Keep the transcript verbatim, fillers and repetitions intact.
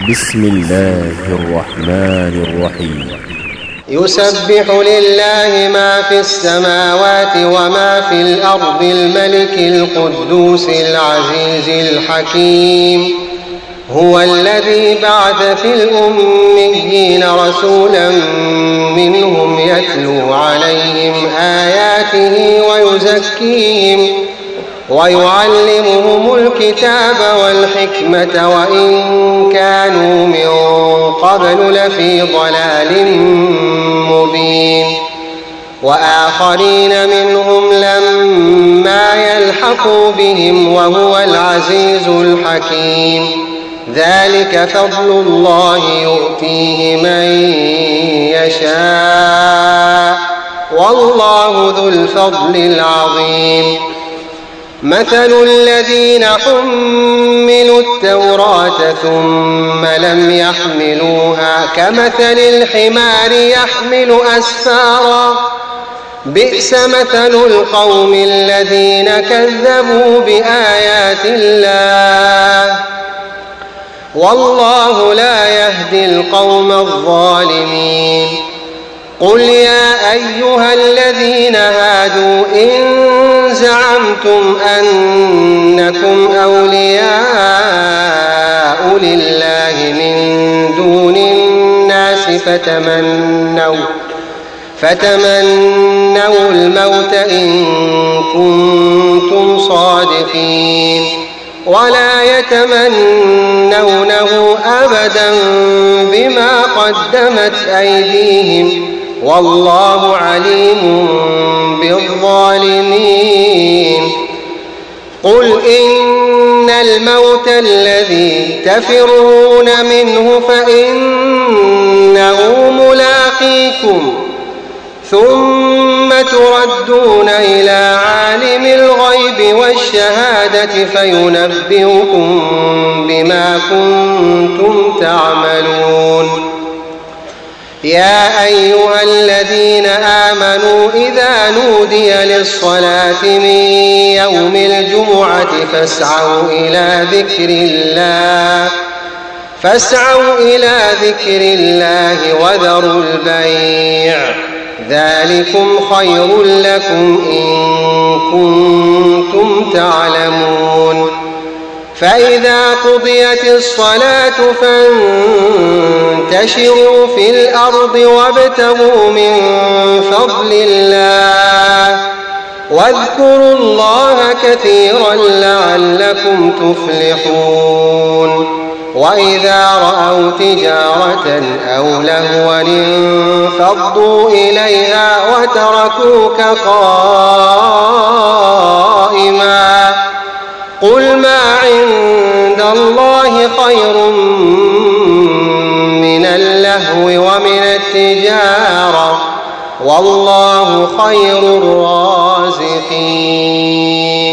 بسم الله الرحمن الرحيم. يسبح لله ما في السماوات وما في الأرض الملك القدوس العزيز الحكيم. هو الذي بعث في الأميين رسولا منهم يتلو عليهم آياته ويزكيهم ويعلمهم الكتاب والحكمة وإن كانوا من قبل لفي ضلال مبين. وآخرين منهم لما يلحقوا بهم وهو العزيز الحكيم. ذلك فضل الله يؤتيه من يشاء والله ذو الفضل العظيم. مثل الذين حملوا التوراة ثم لم يحملوها كمثل الحمار يحمل أسفارا بئس مثل القوم الذين كذبوا بآيات الله والله لا يهدي القوم الظالمين. قل يا أيها الذين هادوا إن زعمتم أنكم أولياء لله من دون الناس فتمنوا فتمنوا الموت إن كنتم صادقين ولا يتمنونه أبدا بما قدمت أيديهم والله عليم بالظالمين. قل إن الموت الذي تفرون منه فإنه ملاقيكم ثم تردون إلى عالم الغيب والشهادة فينبئكم بما كنتم تعملون. يا أيها الذين آمنوا إذا نودي للصلاة من يوم الجمعة فاسعوا إلى ذكر الله فاسعوا إلى ذكر الله وذروا البيع ذلكم خير لكم إن كنتم تعلمون. فإذا قضيت الصلاة فانتشروا في الأرض وابتغوا من فضل الله واذكروا الله كثيرا لعلكم تفلحون. وإذا رأوا تجارة أو لهوا انفضوا إليها وتركوك قائما قل ما عند الله خير من اللهو ومن التجارة والله خير الرازقين.